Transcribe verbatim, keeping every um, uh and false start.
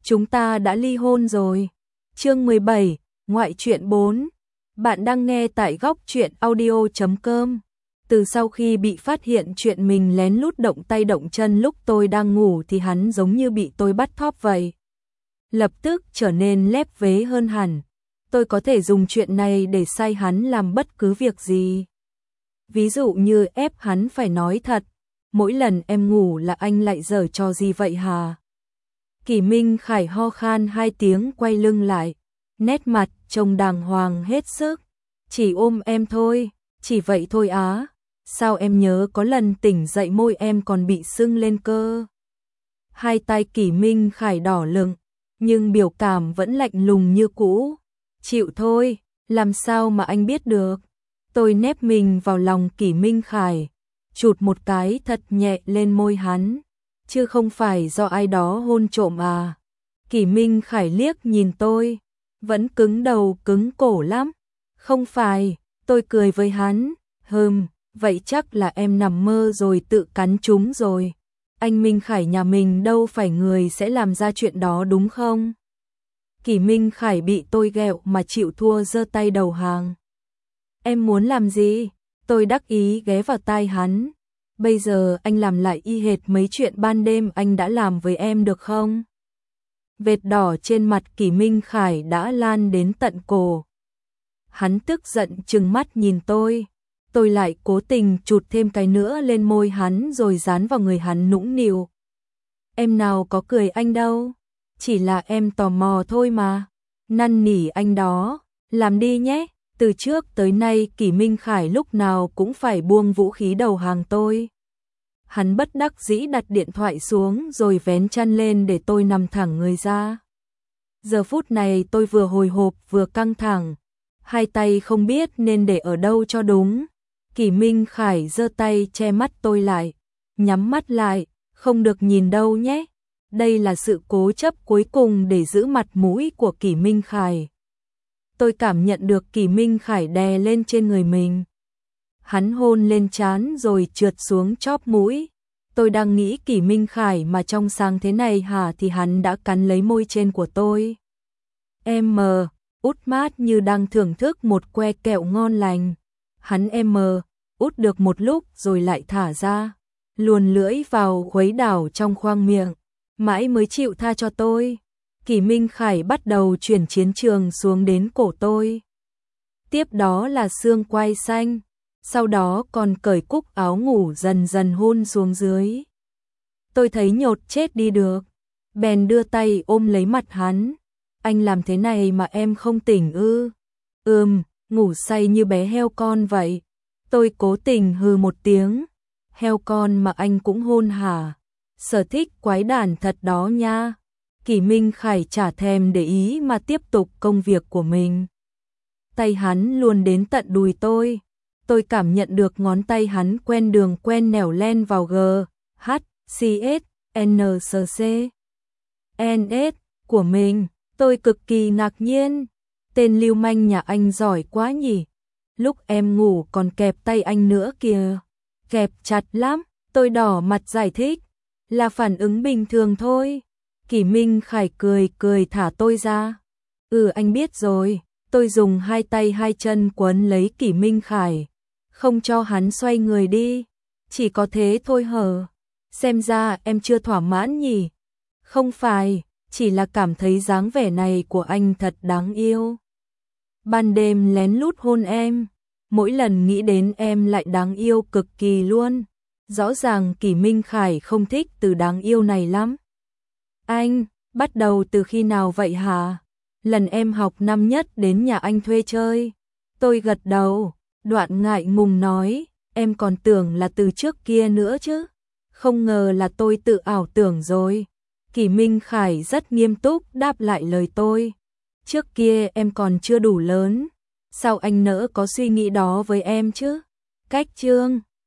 chúng ta đã ly hôn rồi. Chương mười bảy, ngoại truyện bốn. Bạn đang nghe tại góc truyện audio chấm com. Từ sau khi bị phát hiện chuyện mình lén lút động tay động chân lúc tôi đang ngủ thì hắn giống như bị tôi bắt thóp vậy. Lập tức trở nên lép vế hơn hẳn. Tôi có thể dùng chuyện này để sai hắn làm bất cứ việc gì. Ví dụ như ép hắn phải nói thật. Mỗi lần em ngủ là anh lại giở trò gì vậy hả? Kỷ Minh Khải ho khan hai tiếng quay lưng lại. Nét mặt trông đàng hoàng hết sức. Chỉ ôm em thôi, chỉ vậy thôi á. Sao em nhớ có lần tỉnh dậy môi em còn bị sưng lên cơ. Hai tay Kỷ Minh Khải đỏ lựng, nhưng biểu cảm vẫn lạnh lùng như cũ. Chịu thôi, làm sao mà anh biết được. Tôi nép mình vào lòng Kỷ Minh Khải, chụt một cái thật nhẹ lên môi hắn. Chứ không phải do ai đó hôn trộm à. Kỷ Minh Khải liếc nhìn tôi, vẫn cứng đầu cứng cổ lắm. Không phải, tôi cười với hắn. Hừm, vậy chắc là em nằm mơ rồi tự cắn chúng rồi. Anh Minh Khải nhà mình đâu phải người sẽ làm ra chuyện đó đúng không? Kỷ Minh Khải bị tôi ghẹo mà chịu thua giơ tay đầu hàng. Em muốn làm gì? Tôi đắc ý ghé vào tai hắn. Bây giờ anh làm lại y hệt mấy chuyện ban đêm anh đã làm với em được không? Vệt đỏ trên mặt Kỷ Minh Khải đã lan đến tận cổ. Hắn tức giận trừng mắt nhìn tôi. Tôi lại cố tình chụt thêm cái nữa lên môi hắn rồi dán vào người hắn nũng nịu. Em nào có cười anh đâu. Chỉ là em tò mò thôi mà. Năn nỉ anh đó. Làm đi nhé. Từ trước tới nay Kỷ Minh Khải lúc nào cũng phải buông vũ khí đầu hàng tôi. Hắn bất đắc dĩ đặt điện thoại xuống rồi vén chăn lên để tôi nằm thẳng người ra. Giờ phút này tôi vừa hồi hộp vừa căng thẳng. Hai tay không biết nên để ở đâu cho đúng. Kỷ Minh Khải giơ tay che mắt tôi lại. Nhắm mắt lại, không được nhìn đâu nhé. Đây là sự cố chấp cuối cùng để giữ mặt mũi của Kỷ Minh Khải. Tôi cảm nhận được Kỷ Minh Khải đè lên trên người mình. Hắn hôn lên trán rồi trượt xuống chóp mũi. Tôi đang nghĩ Kỷ Minh Khải mà trong sáng thế này hả thì hắn đã cắn lấy môi trên của tôi. Em mờ, út mát như đang thưởng thức một que kẹo ngon lành. Hắn em mờ, út được một lúc rồi lại thả ra. Luồn lưỡi vào khuấy đảo trong khoang miệng. Mãi mới chịu tha cho tôi. Kỷ Minh Khải bắt đầu chuyển chiến trường xuống đến cổ tôi. Tiếp đó là xương quai xanh. Sau đó còn cởi cúc áo ngủ dần dần hôn xuống dưới. Tôi thấy nhột chết đi được. Bèn đưa tay ôm lấy mặt hắn. Anh làm thế này mà em không tỉnh ư? Ừm, ngủ say như bé heo con vậy. Tôi cố tình hừ một tiếng. Heo con mà anh cũng hôn hả? Sở thích quái đản thật đó nha. Kỷ Minh Khải chả thèm để ý mà tiếp tục công việc của mình. Tay hắn luồn đến tận đùi tôi. Tôi cảm nhận được ngón tay hắn quen đường quen nẻo len vào G, H, C, S, N, S, C, N, S của mình. Tôi cực kỳ ngạc nhiên. Tên lưu manh nhà anh giỏi quá nhỉ. Lúc em ngủ còn kẹp tay anh nữa kìa. Kẹp chặt lắm. Tôi đỏ mặt giải thích. Là phản ứng bình thường thôi. Kỷ Minh Khải cười cười thả tôi ra. Ừ anh biết rồi. Tôi dùng hai tay hai chân quấn lấy Kỷ Minh Khải. Không cho hắn xoay người đi. Chỉ có thế thôi hờ. Xem ra em chưa thỏa mãn nhỉ. Không phải, chỉ là cảm thấy dáng vẻ này của anh thật đáng yêu. Ban đêm lén lút hôn em. Mỗi lần nghĩ đến em lại đáng yêu cực kỳ luôn. Rõ ràng Kỷ Minh Khải không thích từ đáng yêu này lắm. Anh, bắt đầu từ khi nào vậy hả? Lần em học năm nhất đến nhà anh thuê chơi. Tôi gật đầu, đoạn ngại ngùng nói, em còn tưởng là từ trước kia nữa chứ. Không ngờ là tôi tự ảo tưởng rồi. Kỷ Minh Khải rất nghiêm túc đáp lại lời tôi. Trước kia em còn chưa đủ lớn. Sao anh nỡ có suy nghĩ đó với em chứ? Cách chương